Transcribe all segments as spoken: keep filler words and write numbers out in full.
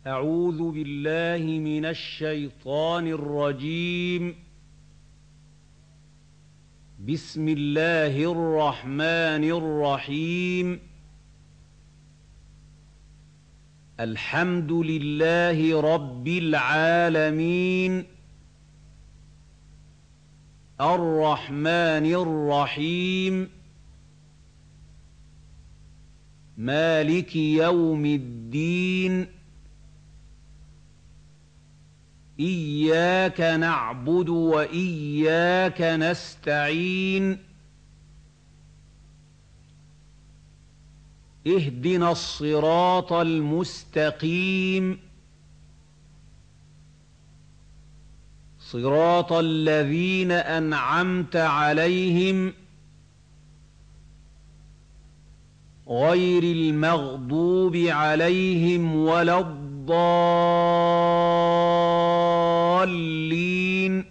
أعوذ بالله من الشيطان الرجيم. بسم الله الرحمن الرحيم. الحمد لله رب العالمين، الرحمن الرحيم، مالك يوم الدين. إياك نعبد وإياك نستعين. اهدنا الصراط المستقيم، صراط الذين أنعمت عليهم غير المغضوب عليهم ولا الضالين.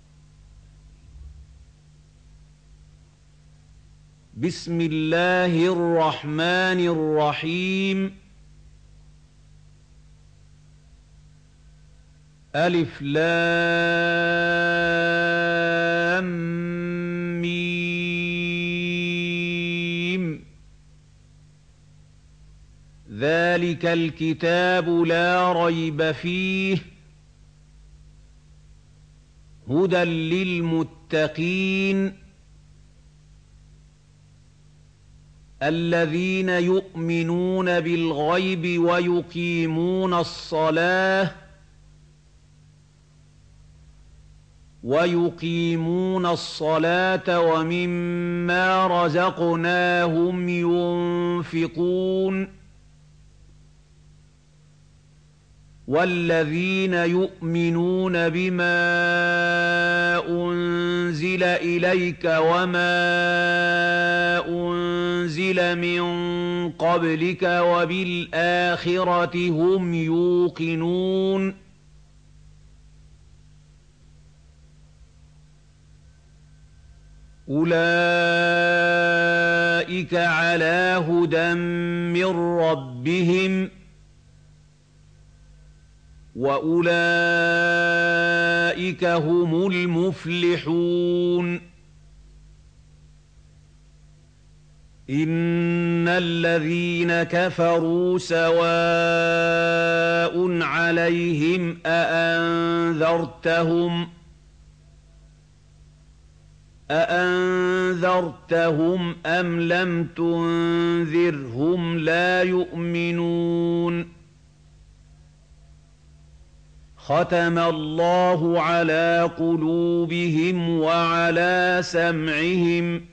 بسم الله الرحمن الرحيم. ألف لام ميم. ذلك الكتاب لا ريب فيه هدى للمتقين الذين يؤمنون بالغيب ويقيمون الصلاة ويقيمون الصلاة ومما رزقناهم ينفقون والذين يؤمنون بما أنزل إليك وما أنزل من قبلك وبالآخرة هم يوقنون. أولئك على هدى من ربهم وأولئك هم المفلحون. إن الذين كفروا سواء عليهم أأنذرتهم أأنذرتهم أم لم تنذرهم لا يؤمنون. ختم الله على قلوبهم وعلى سمعهم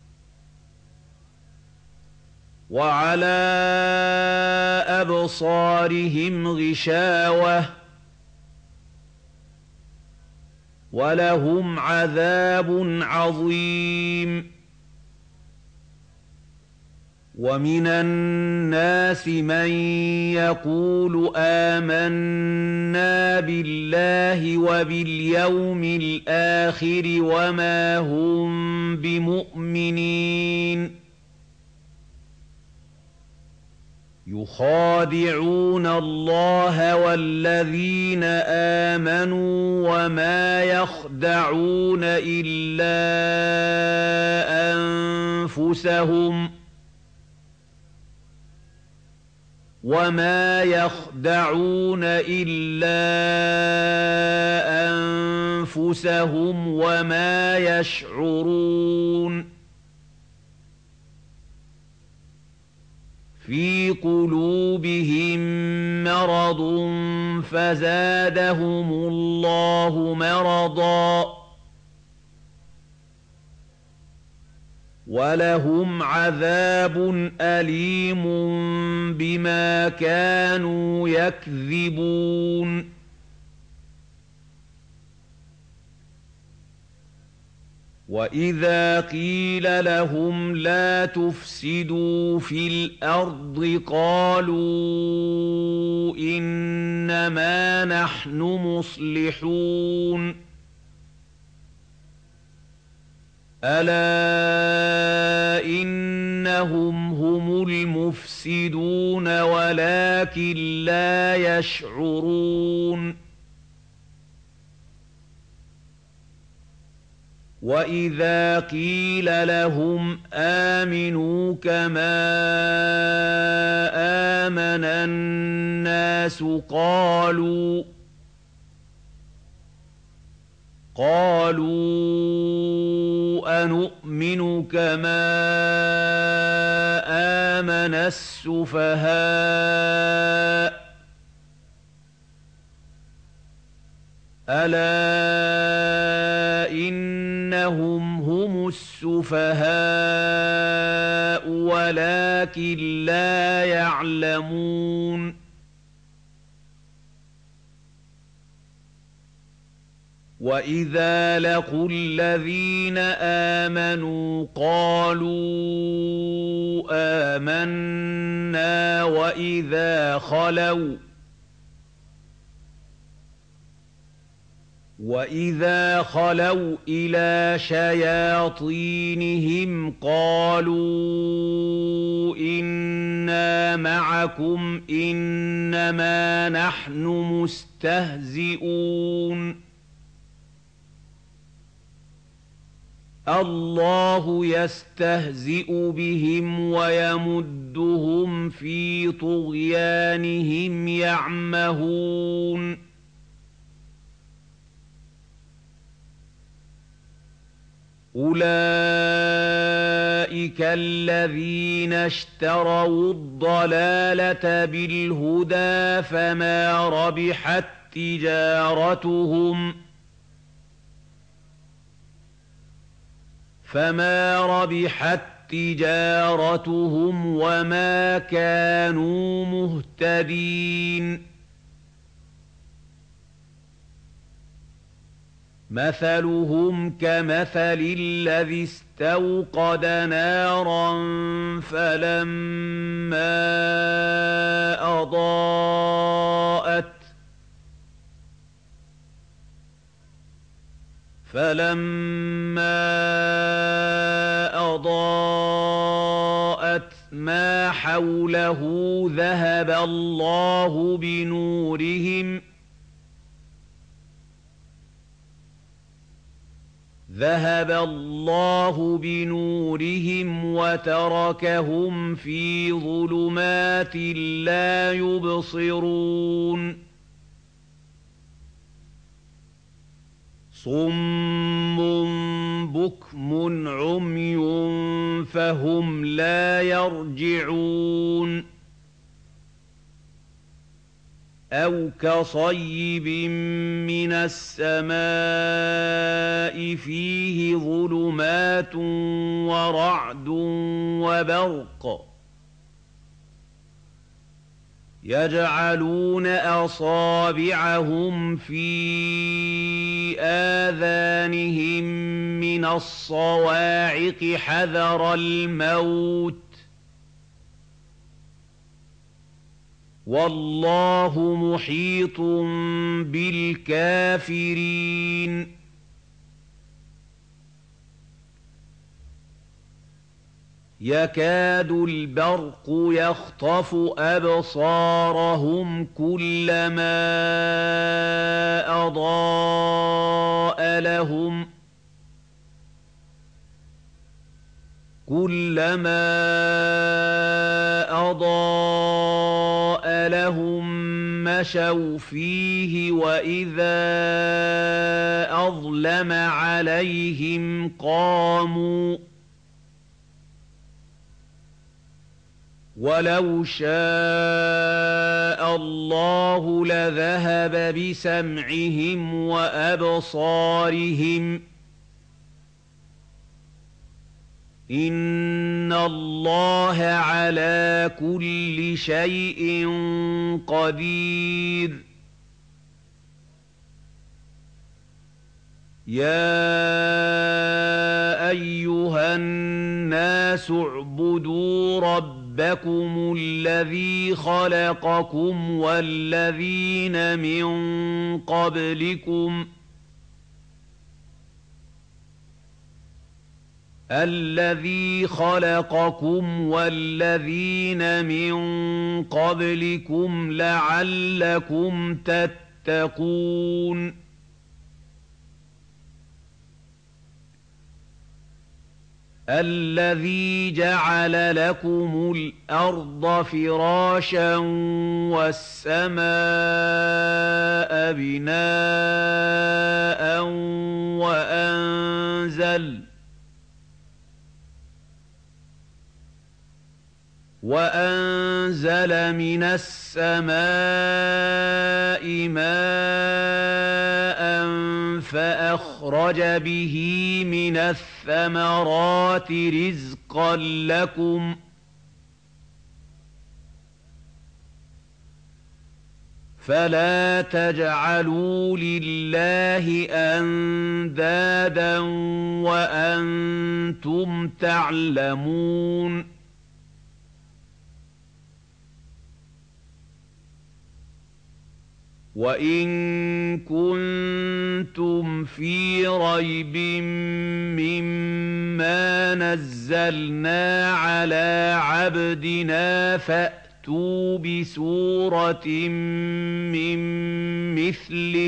وعلى أبصارهم غشاوة ولهم عذاب عظيم. ومن الناس من يقول آمنا بالله وباليوم الآخر وما هم بمؤمنين. يخادعون الله والذين آمنوا وما يخدعون إلا أنفسهم وما يخدعون إلا أنفسهم وما يشعرون. في قلوبهم مرض فزادهم الله مرضا ولهم عذاب أليم بما كانوا يكذبون. وإذا قيل لهم لا تفسدوا في الأرض قالوا إنما نحن مصلحون. ألا إنهم هم المفسدون ولكن لا يشعرون وإذا قيل لهم آمنوا كما آمن الناس قالوا قالوا أنؤمن كما آمن السفهاء ألا إنهم هم السفهاء ولكن لا يعلمون وإذا لقوا الذين آمنوا قالوا آمنا وإذا خلوا وَإِذَا خَلَوْا إِلَىٰ شَيَاطِينِهِمْ قَالُوا إِنَّا مَعَكُمْ إِنَّمَا نَحْنُ مُسْتَهْزِئُونَ اللَّهُ يَسْتَهْزِئُ بِهِمْ وَيَمُدُّهُمْ فِي طُغْيَانِهِمْ يَعْمَهُونَ أُولَٰئِكَ الَّذِينَ اشْتَرَوُا الضَّلَالَةَ بِالْهُدَىٰ فَمَا رَبِحَت تِّجَارَتُهُمْ فَمَا رَبِحَت تِّجَارَتُهُمْ وَمَا كَانُوا مُهْتَدِينَ مَثَلُهُمْ كَمَثَلِ الَّذِي اسْتَوْقَدَ نَارًا فَلَمَّا أَضَاءَتْ فَلَمَّا أَضَاءَتْ مَا حَوْلَهُ ذَهَبَ اللَّهُ بِنُورِهِمْ ذهب الله بنورهم وتركهم في ظلمات لا يبصرون صم بكم عمي فهم لا يرجعون أَوْ كَصَيِّبٍ مِّنَ السَّمَاءِ فِيهِ ظُلُمَاتٌ وَرَعْدٌ وَبَرْقٌ يَجْعَلُونَ أَصَابِعَهُمْ فِي آذَانِهِم مِّنَ الصَّوَاعِقِ حَذَرَ الْمَوْتِ وَاللَّهُ مُحِيطٌ بِالْكَافِرِينَ يَكَادُ الْبَرْقُ يَخْطَفُ أَبْصَارَهُمْ كُلَّمَا أَضَاءَ لَهُمْ كُلَّمَا أَضَاءَ لَهُم مَّشَوْا فِيهِ وَإِذَا أَظْلَمَ عَلَيْهِمْ قَامُوا وَلَوْ شَاءَ اللَّهُ لَذَهَبَ بِسَمْعِهِمْ وَأَبْصَارِهِمْ إِنَّ اللَّهَ عَلَىٰ كُلِّ شَيْءٍ قَدِيرٌ يَا أَيُّهَا النَّاسُ اعْبُدُوا رَبَّكُمُ الَّذِي خَلَقَكُمْ وَالَّذِينَ مِن قَبْلِكُمْ الذي خلقكم والذين من قبلكم لعلكم تتقون الذي جعل لكم الأرض فراشا والسماء بناء وأنزل وأنزل من السماء ماء فأخرج به من الثمرات رزقا لكم فلا تجعلوا لله أندادا وأنتم تعلمون وَإِن كُنتُمْ فِي رَيْبٍ مِّمَّا نَزَّلْنَا عَلَىٰ عَبْدِنَا فَأْتُوا بِسُورَةٍ مِّن مِّثْلِهِ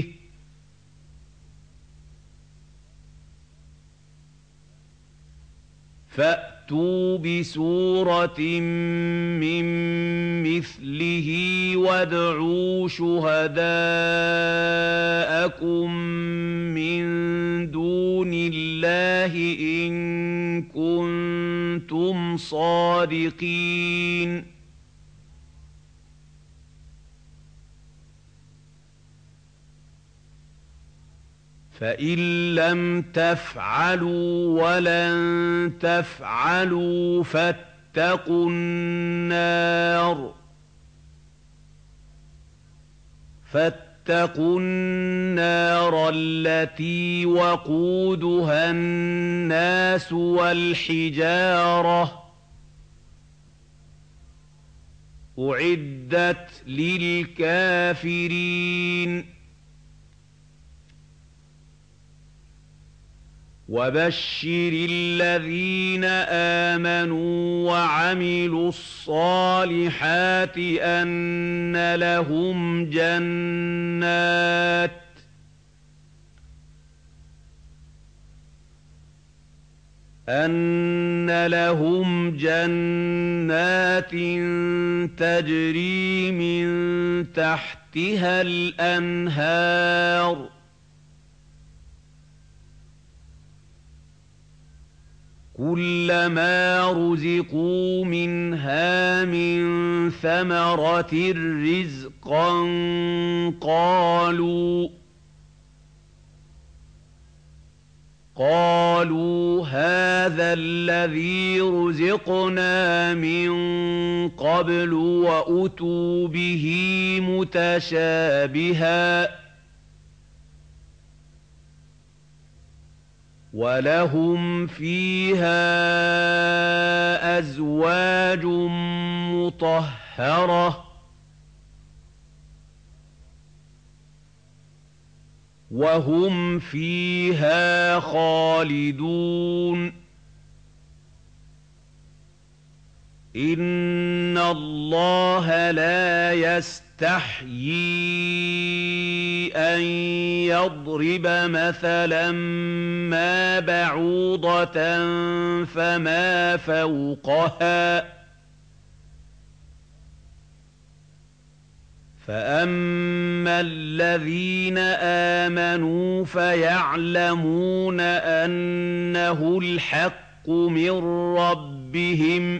فَأْتُوا بِسُورَةٍ مِّن مِّثْلِهِ وَادْعُوا شُهَدَاءَكُم مِّن دُونِ اللَّهِ إِن كُنتُمْ صَادِقِينَ فَإِن لَّمْ تَفْعَلُوا وَلَن تَفْعَلُوا فَاتَّقُوا النَّارَ فَاتَّقُوا النَّارَ الَّتِي وَقُودُهَا النَّاسُ وَالْحِجَارَةُ أُعِدَّتْ لِلْكَافِرِينَ وَبَشِّرِ الَّذِينَ آمَنُوا وَعَمِلُوا الصَّالِحَاتِ أَنَّ لَهُمْ جَنَّاتٍ أَنَّ لَهُمْ جَنَّاتٍ تَجْرِي مِن تَحْتِهَا الْأَنْهَارُ كُلَّمَا رُزِقُوا مِنْهَا مِن ثَمَرَةٍ رِّزْقًا قَالُوا قَالُوا هَٰذَا الَّذِي رُزِقْنَا مِن قَبْلُ وَأُتُوا بِهِ مُتَشَابِهًا وَلَهُمْ فِيهَا أَزْوَاجٌ مُّطَهَّرَةٌ وَهُمْ فِيهَا خَالِدُونَ إِنَّ اللَّهَ لَا يَسْتَحْيِي أَن يَضْرِبَ مَثَلًا مَّا بَعُوضَةً فَمَا فَوْقَهَا ۚ فَأَمَّا الَّذِينَ آمَنُوا فَيَعْلَمُونَ أَنَّهُ الْحَقُّ مِن رَّبِّهِمْ ۖ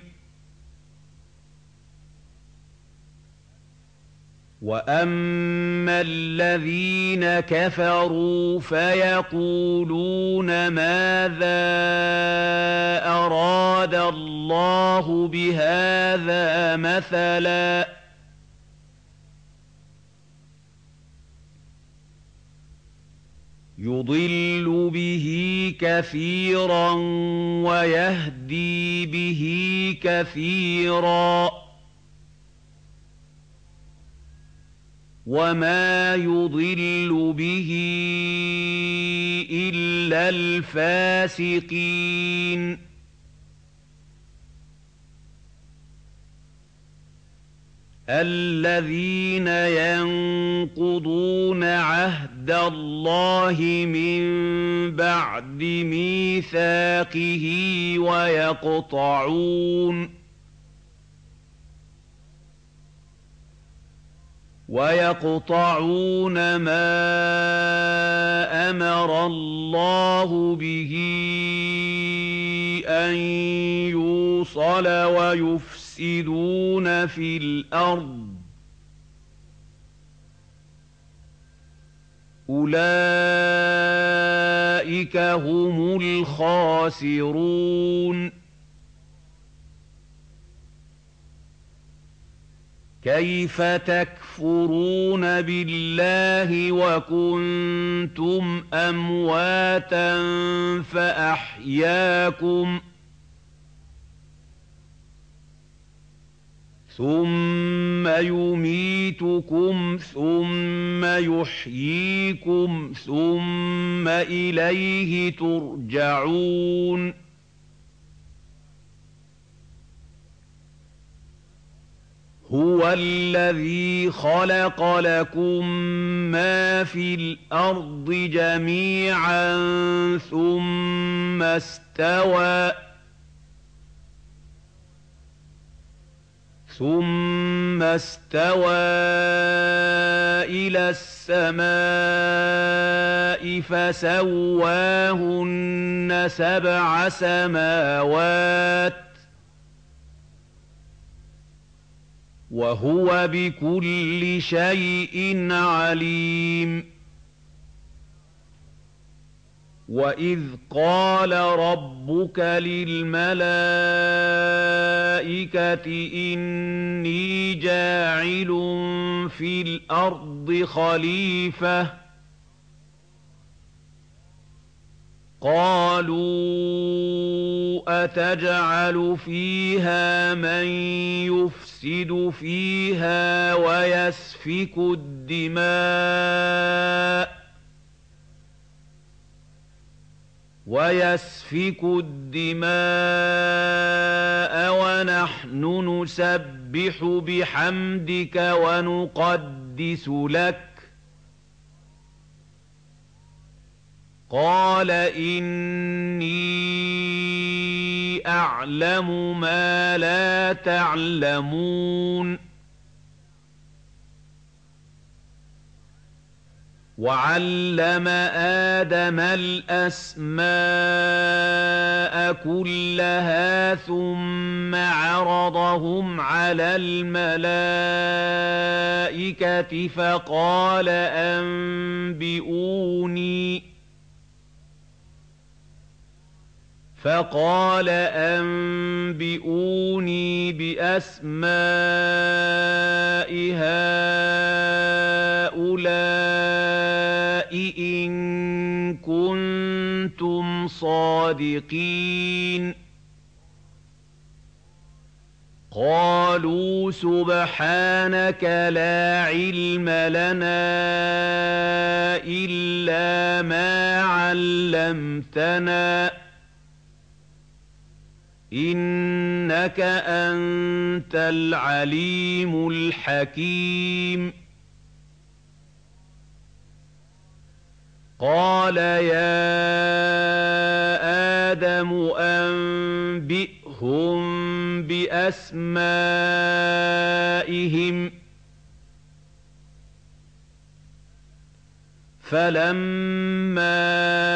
وَأَمَّا الَّذِينَ كَفَرُوا فَيَقُولُونَ مَاذَا أَرَادَ اللَّهُ بِهَٰذَا مَثَلًا ۚ يُضِلُّ بِهِ كَثِيرًا وَيَهْدِي بِهِ كَثِيرًا ۚ وَمَا يُضِلُّ بِهِ إِلَّا الْفَاسِقِينَ الذين ينقضون عهد الله من بعد ميثاقه ويقطعون ويقطعون ما أمر الله به أن يوصل ويفسدون في الأرض أولئك هم الخاسرون كيف تكفرون بالله وكنتم أمواتا فأحياكم ثم يميتكم ثم يحييكم ثم إليه ترجعون هو الذي خلق لكم ما في الأرض جميعا ثم استوى ثم استوى إلى السماء فسواهن سبع سماوات وهو بكل شيء عليم وإذ قال ربك للملائكة إني جاعل في الأرض خليفة قالوا أتجعل فيها من يفسد فيها ويسفك الدماء ويسفك الدماء ونحن نسبح بحمدك ونقدس لك قال إني أعلم ما لا تعلمون وعلم آدم الأسماء كلها ثم عرضهم على الملائكة فقال أنبئوني فقال أنبئوني بأسماء هؤلاء إن كنتم صادقين قالوا سبحانك لا علم لنا إلا ما علمتنا إنك أنت العليم الحكيم قال يا آدم أنبئهم بأسمائهم فلما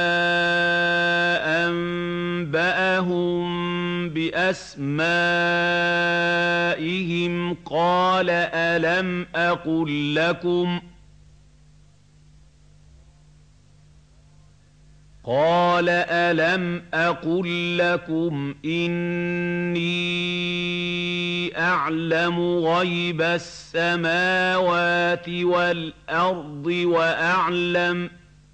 أنبأهم بأسمائهم قال ألم أقل لكم قال ألم أقل لكم إني أعلم غيب السماوات والأرض وأعلم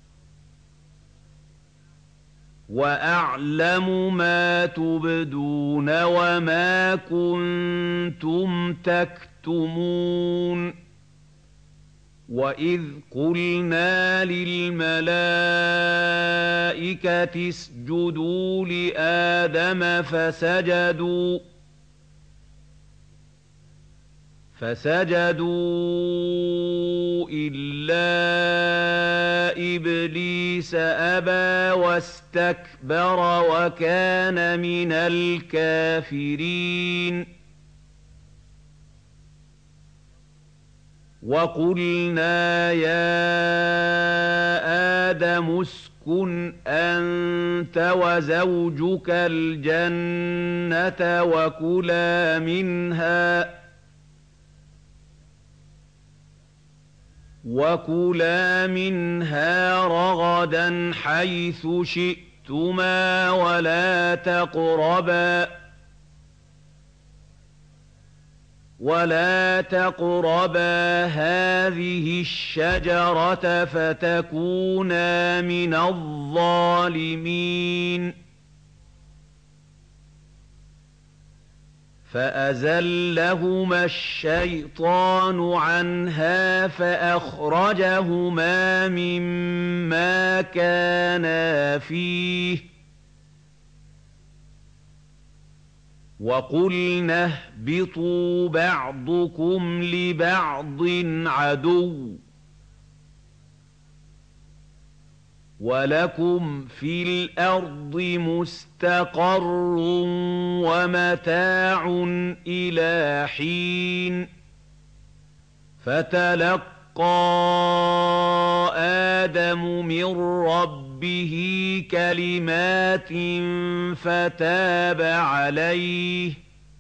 وأعلم ما تبدون وما كنتم تكتمون وإذ قلنا للملائكة اسجدوا لآدم فسجدوا فسجدوا إلا إبليس أبى واستكبر وكان من الكافرين وقلنا يا آدم اسكن أنت وزوجك الجنة وكلا منها وكلا منها رغدا حيث شئتما ولا تقربا ولا تقربا هذه الشجرة فتكونا من الظالمين فأزلهما الشيطان عنها فأخرجهما مما كانا فيه وقلنا اهبطوا بعضكم لبعض عدو ولكم في الأرض مستقر ومتاع إلى حين فتلقى آدم من ربه كلمات فتاب عليه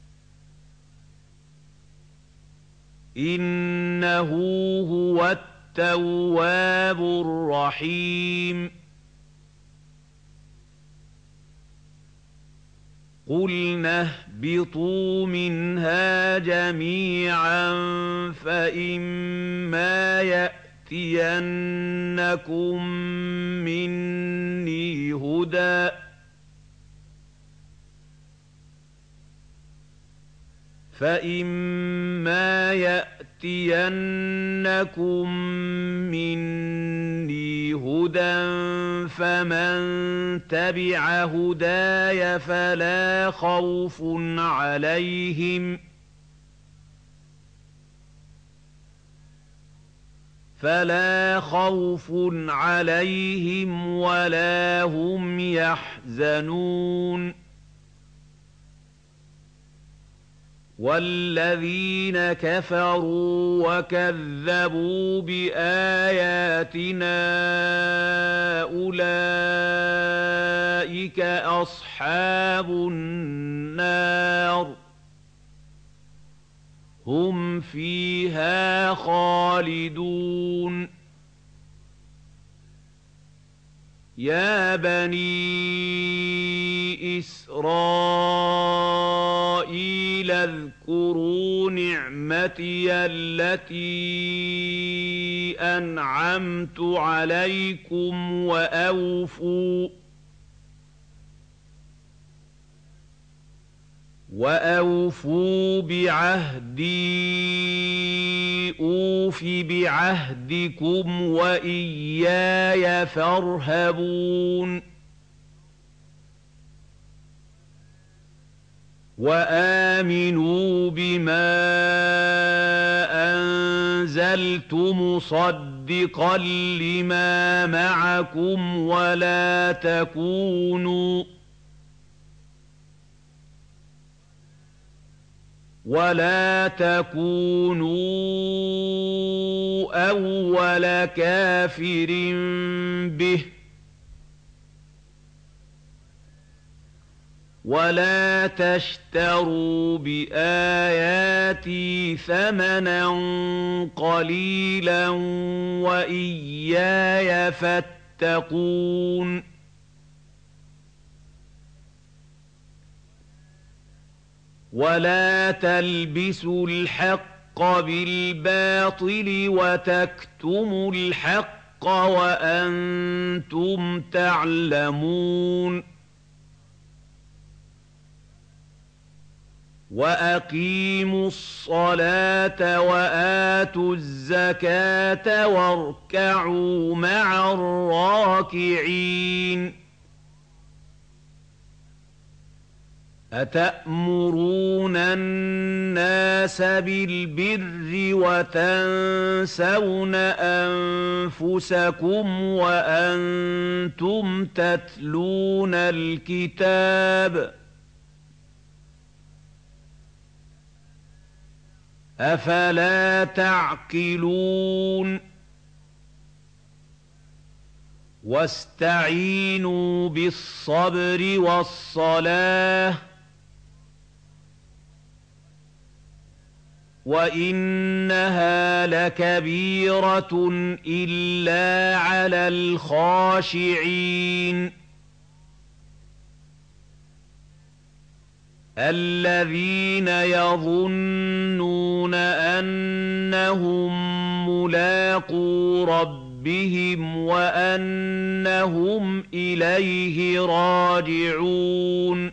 إنه هو التواب الرحيم قلنا اهبطوا منها جميعا فإما يأتينكم مني هدى فإما يأتينكم مني هدى فمن تبع هداي فلا خوف عليهم فلا خوف عليهم ولا هم يحزنون والذين كفروا وكذبوا بآياتنا أولئك أصحاب النار هم فيها خالدون يا بني إسرائيل اذكروا نعمتي التي أنعمت عليكم وأوفوا وأوفوا بعهدي أوف بعهدكم وإياي فارهبون وآمنوا بما أنزلت مصدقا لما معكم ولا تكونوا ولا تكونوا أول كافر به ولا تشتروا بآياتي ثمنا قليلا وإياي فاتقون ولا تلبسوا الحق بالباطل وتكتموا الحق وأنتم تعلمون وأقيموا الصلاة وآتوا الزكاة واركعوا مع الراكعين أتأمرون الناس بالبر وتنسون أنفسكم وأنتم تتلون الكتاب أفلا تعقلون واستعينوا بالصبر والصلاة وإنها لكبيرة إلا على الخاشعين الذين يظنون أنهم ملاقو ربهم وأنهم إليه راجعون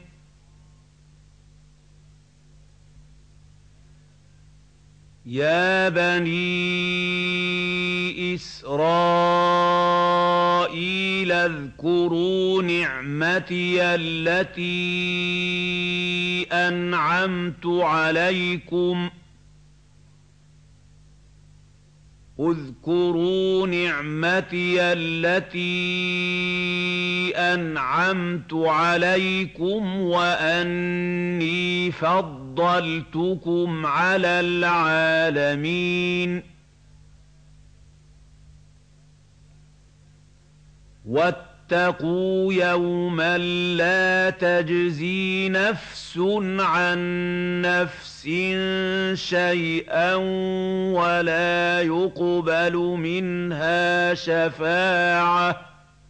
يا بني إسرائيل اذكروا نعمتي التي أنعمت عليكم اذكروا نعمتي التي أنعمت عليكم وأني فضلتكم على العالمين واتقوا يوما لا تجزي نفس عن نفس شيئا ولا يقبل منها شفاعة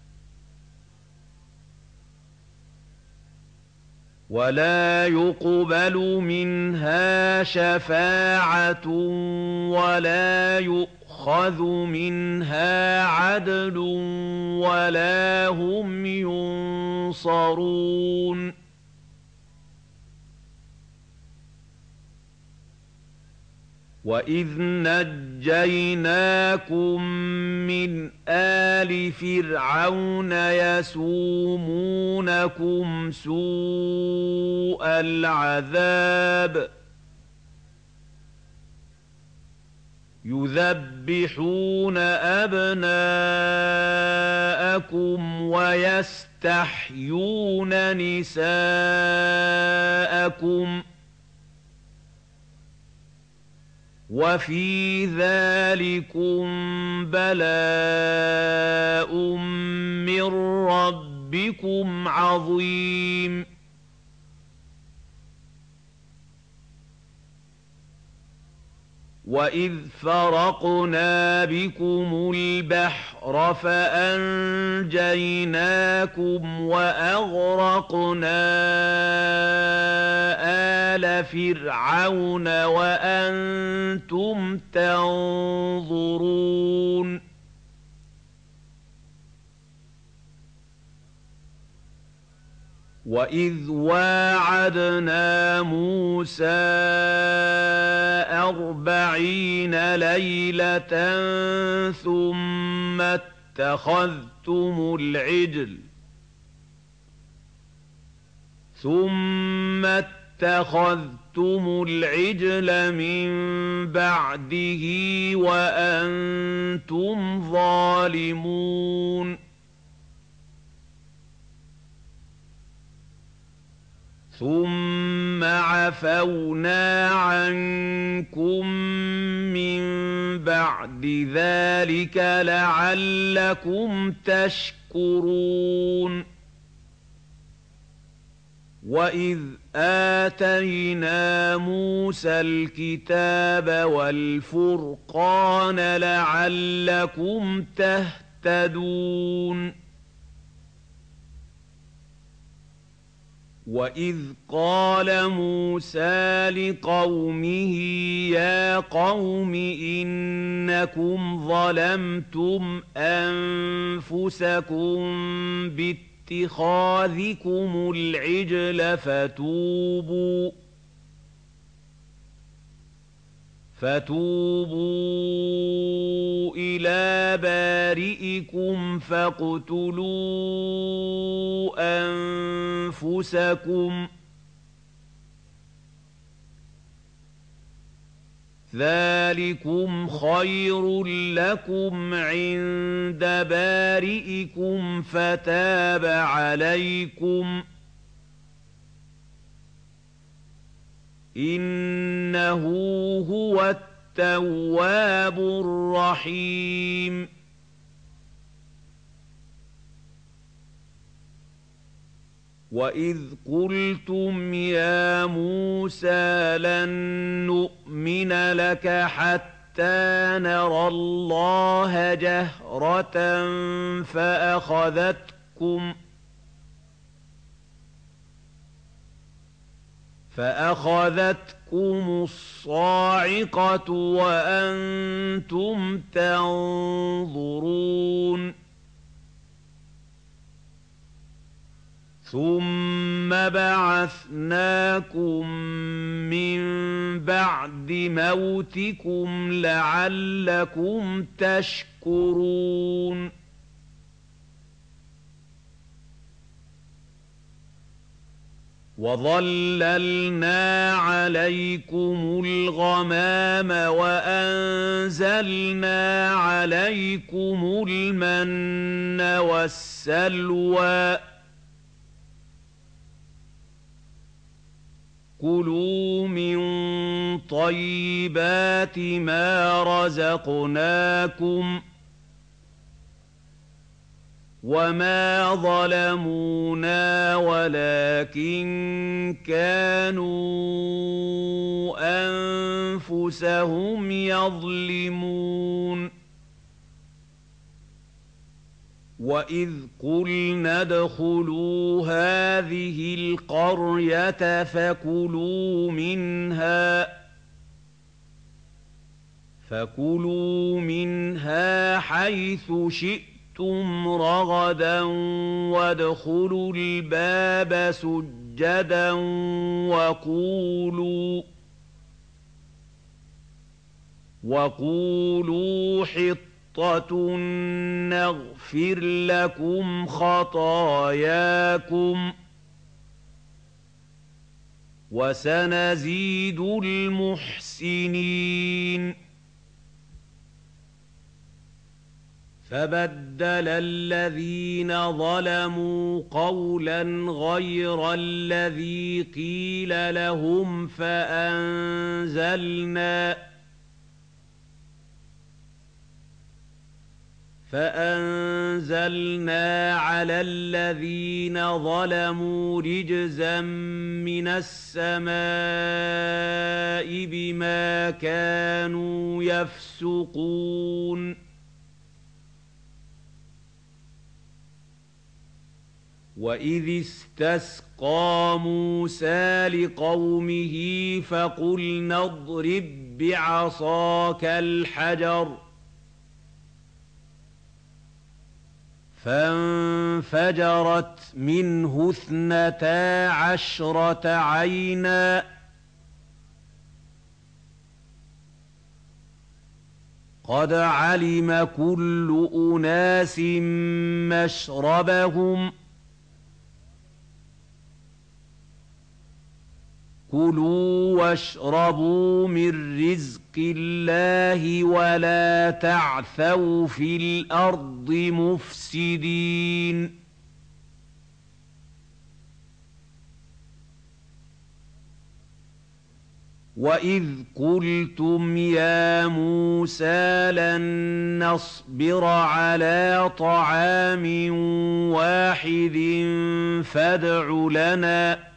ولا يقبل منها شفاعة ولا يؤخذ منها عدل ولا هم ينصرون وإذ نجيناكم من آل فرعون يسومونكم سوء العذاب يذبحون أبناءكم ويستحيون نساءكم وفي ذلكم بلاء من ربكم عظيم وإذ فرقنا بكم البحر فأنجيناكم وأغرقنا آل فرعون وأنتم تنظرون وإذ واعدنا موسى أربعين ليلة ثم اتخذتم العجل ثم اتخذتم العجل من بعده وأنتم ظالمون ثم عفونا عنكم من بعد ذلك لعلكم تشكرون وإذ آتينا موسى الكتاب والفرقان لعلكم تهتدون وإذ قال موسى لقومه يا قوم إنكم ظلمتم أنفسكم باتخاذكم العجل فتوبوا فتوبوا إلى بارئكم فاقتلوا أنفسكم ذَٰلِكُمْ خَيْرٌ لَّكُمْ عِندَ بَارِئِكُمْ فَتَابَ عَلَيْكُمْ ۚ إِنَّهُ هُوَ التَّوَّابُ الرَّحِيمُ. وَإِذْ قُلْتُمْ يَا مُوسَىٰ لَن نُّؤْمِنَ لَكَ حَتَّىٰ نَرَى اللَّهَ جَهْرَةً فَأَخَذَتْكُمْ فَأَخَذَتْكُمُ الصَّاعِقَةُ وَأَنتُمْ تَنظُرُونَ ثُمَّ بَعَثْنَاكُم مِّن بَعْدِ مَوْتِكُمْ لَعَلَّكُمْ تَشْكُرُونَ وَظَلَّلْنَا عَلَيْكُمُ الْغَمَامَ وَأَنزَلْنَا عَلَيْكُمُ الْمَنَّ وَالسَّلْوَىٰ ۖ كُلُوا مِن طَيِّبَاتِ مَا رَزَقْنَاكُمْ ۚ وَمَا ظَلَمُونَا وَلَٰكِن كَانُوا أَنفُسَهُمْ يَظْلِمُونَ وَإِذْ قُلْنَا ادْخُلُوا هَٰذِهِ الْقَرْيَةَ فَكُلُوا مِنْهَا فَكُلُوا مِنْهَا حَيْثُ شِئْتُمْ رَغَدًا وَادْخُلُوا الْبَابَ سُجَّدًا وَقُولُوا وَقُولُوا حِطَّةٌ نَّغْفِرْ لَكُمْ خَطَايَاكُمْ ۚ وَسَنَزِيدُ الْمُحْسِنِينَ فَبَدَّلَ الَّذِينَ ظَلَمُوا قَوْلًا غَيْرَ الَّذِي قِيلَ لَهُمْ فَأَنزَلْنَا فَأَنزَلْنَا عَلَى الَّذِينَ ظَلَمُوا رِجْزًا مِّنَ السَّمَاءِ بِمَا كَانُوا يَفْسُقُونَ وَإِذِ اسْتَسْقَىٰ مُوسَىٰ لِقَوْمِهِ فَقُلْنَا اضْرِب بِّعَصَاكَ الْحَجَرَ ۖ فَانفَجَرَتْ مِنْهُ اثْنَتَا عَشْرَةَ عَيْنًا ۖ قَدْ عَلِمَ كُلُّ أُنَاسٍ مَّشْرَبَهُمْ ۖ كُلُوا وَاشْرَبُوا مِن رِّزْقِ اللَّهِ وَلَا تَعْثَوْا فِي الْأَرْضِ مُفْسِدِينَ وَإِذْ قُلْتُمْ يَا مُوسَىٰ لَن نَّصْبِرَ عَلَىٰ طَعَامٍ وَاحِدٍ فَادْعُ لَنَا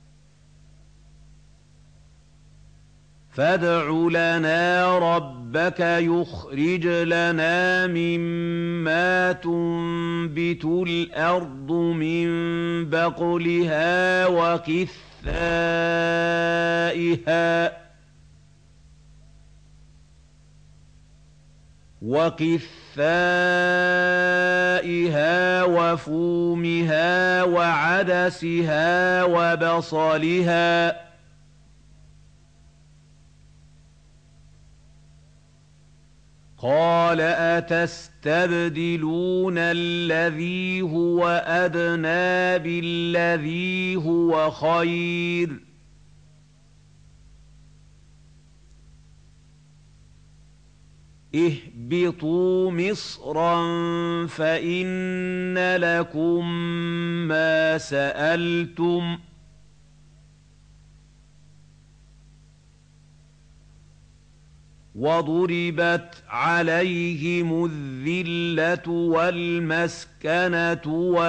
فَادْعُ لَنَا رَبَّكَ يُخْرِجْ لَنَا مِمَّا تُنبِتُ الْأَرْضُ مِن بَقْلِهَا وَقِثَّائِهَا وَقِثَّائِهَا وَفُومِهَا وَعَدَسِهَا وَبَصَلِهَا ۖ قَالَ أَتَسْتَبْدِلُونَ الَّذِي هُوَ أَدْنَىٰ بِالَّذِي هُوَ خَيْرٌ ۚ اهبطوا مصرا فإن لكم ما سألتم وضربت عليهم الذلة والمسكنة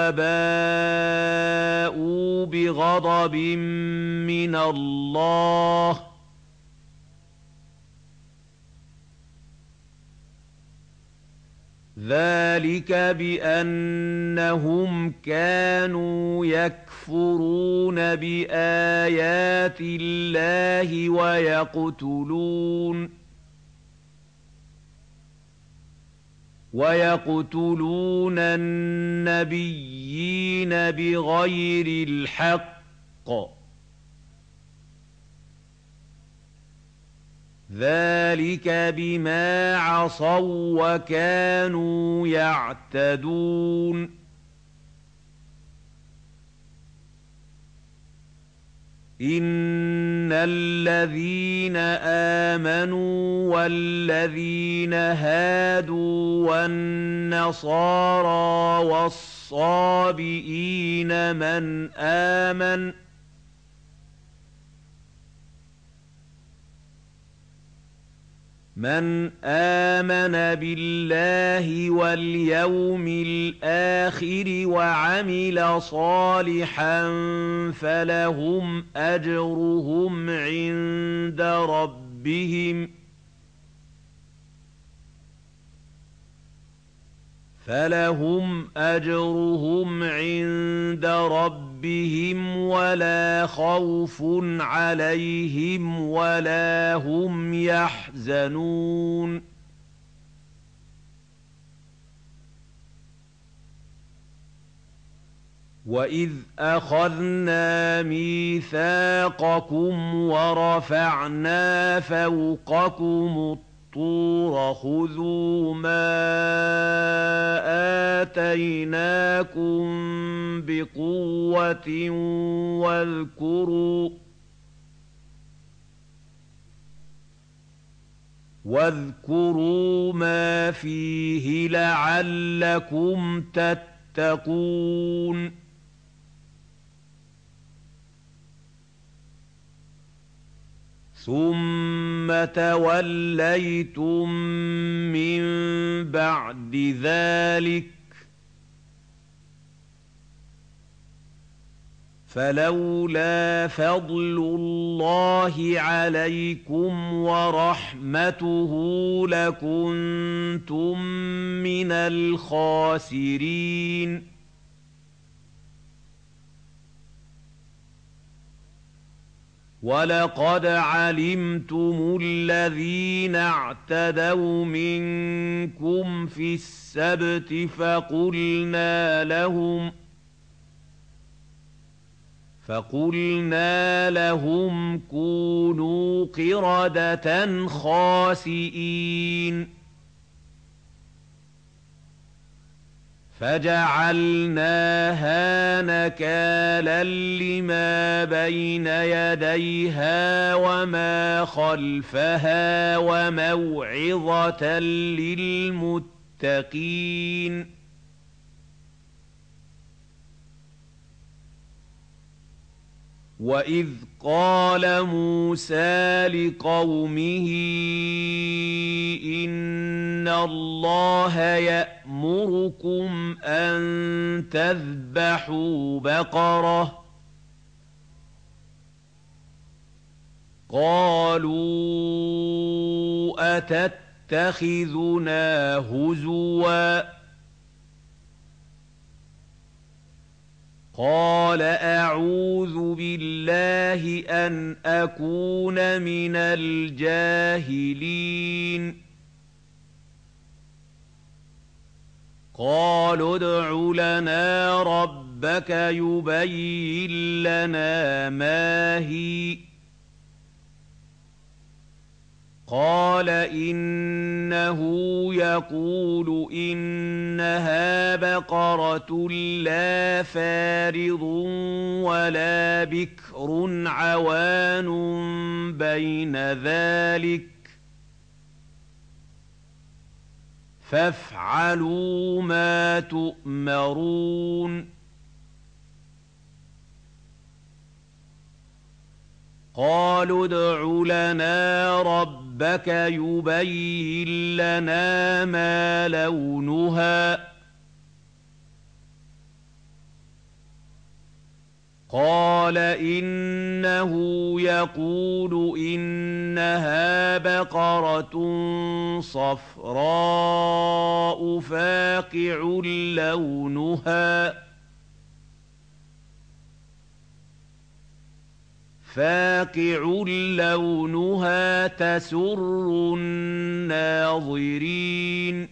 وباءوا بغضب من الله ذلك بأنهم كانوا يكفرون بآيات الله ويقتلون ويقتلون النبيين بغير الحق ذلك بما عصوا وكانوا يعتدون إن الذين آمنوا والذين هادوا والنصارى والصابئين من آمن من آمن بالله واليوم الآخر وعمل صالحا فلهم أجرهم عند ربهم فلهم أجرهم عند ربهم ولا خوف عليهم ولا هم يحزنون وإذ أخذنا ميثاقكم ورفعنا فوقكم الطور خذوا ما آتيناكم بقوة واذكروا واذكروا ما فيه لعلكم تتقون ثم توليتم من بعد ذلك فلولا فضل الله عليكم ورحمته لكنتم من الخاسرين ولقد علمتم الذين اعتدوا منكم في السبت فقلنا لهم فقلنا لهم كونوا قردة خاسئين فجعلناها نكالا لما بين يديها وما خلفها وموعظة للمتقين وإذ قال موسى لقومه إن الله يأمركم أن تذبحوا بقرة قالوا أتتخذنا هزوا قال أعوذ بالله أن أكون من الجاهلين قالوا ادع لنا ربك يبين لنا ما هي قال إنه يقول إنها بقرة لا فارض ولا بكر عوان بين ذلك فافعلوا ما تؤمرون قالوا ادْعُ لَنَا رَبَّكَ يُبَيِّن لَّنَا مَا لَوْنُهَا قَالَ إِنَّهُ يَقُولُ إِنَّهَا بَقَرَةٌ صَفْرَاءُ فَاقِعٌ لَّوْنُهَا فاقع لونها تسر الناظرين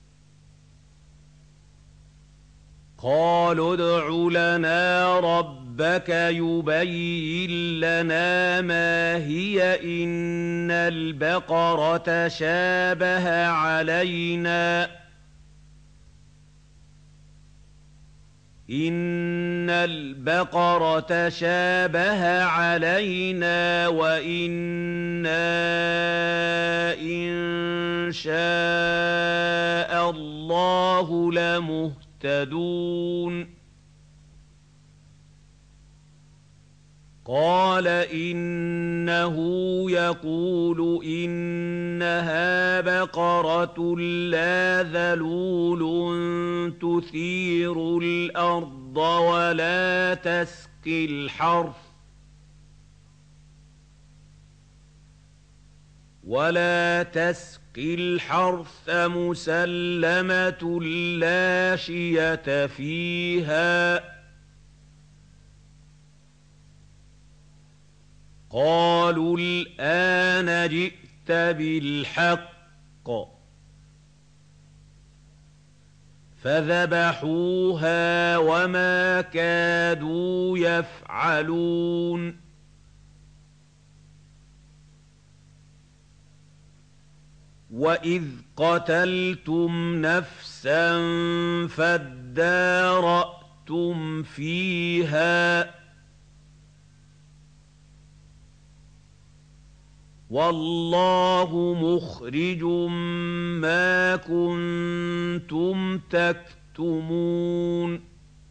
قالوا ادْعُ لَنَا رَبَّكَ يُبَيِّن لَّنَا ما هي إِنَّ الْبَقَرَةَ شَابَهَ عَلَيْنَا إِنَّ الْبَقَرَةَ شَابَهَ عَلَيْنَا وَإِنَّا إِن شَاءَ اللَّهُ لَمُهْتَدُونَ قَالَ إِنَّهُ يَقُولُ إِنَّهَا بَقَرَةٌ لَّا ذَلُولٌ تُثِيرُ الْأَرْضَ وَلَا تَسْقِي الْحَرْثَ وَلَا تَسْقِي الْحَرْثَ مُسَلَّمَةٌ لَّا شِيَةَ فِيهَا قَالُوا الْآنَ جِئْتَ بِالْحَقِّ فَذَبَحُوهَا وَمَا كَادُوا يَفْعَلُونَ وَإِذْ قَتَلْتُمْ نَفْسًا فَادَّارَأْتُمْ فِيهَا وَاللَّهُ مُخْرِجٌ مَّا كُنتُمْ تَكْتُمُونَ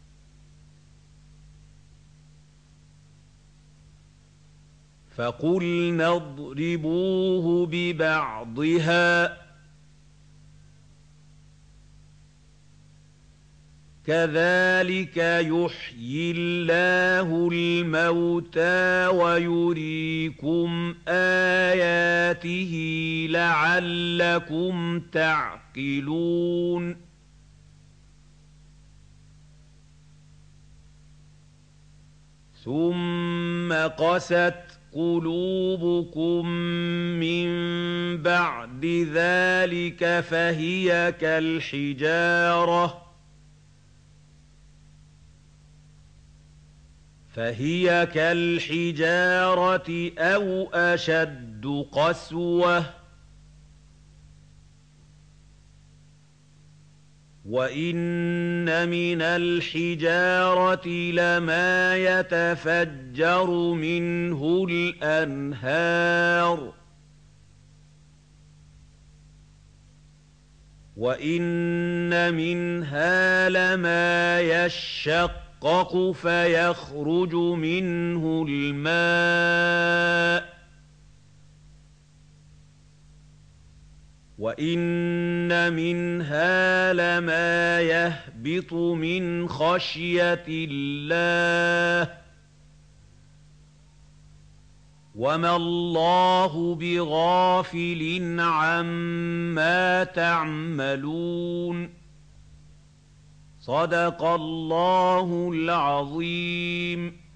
فَقُلْنَا اضْرِبُوهُ بِبَعْضِهَا كَذَٰلِكَ يُحْيِي اللَّهُ الْمَوْتَىٰ وَيُرِيكُمْ آيَاتِهِ لَعَلَّكُمْ تَعْقِلُونَ ثُمَّ قَسَتْ قُلُوبُكُم مِّن بَعْدِ ذَٰلِكَ فَهِيَ كَالْحِجَارَةِ فهي كالحجارة أو أشد قسوة وإن من الحجارة لما يتفجر منه الأنهار وإن منها لما يشقق فيخرج منه الماء وإن منها لما يهبط من خشية الله وما الله بغافل عما تعملون صدق الله العظيم.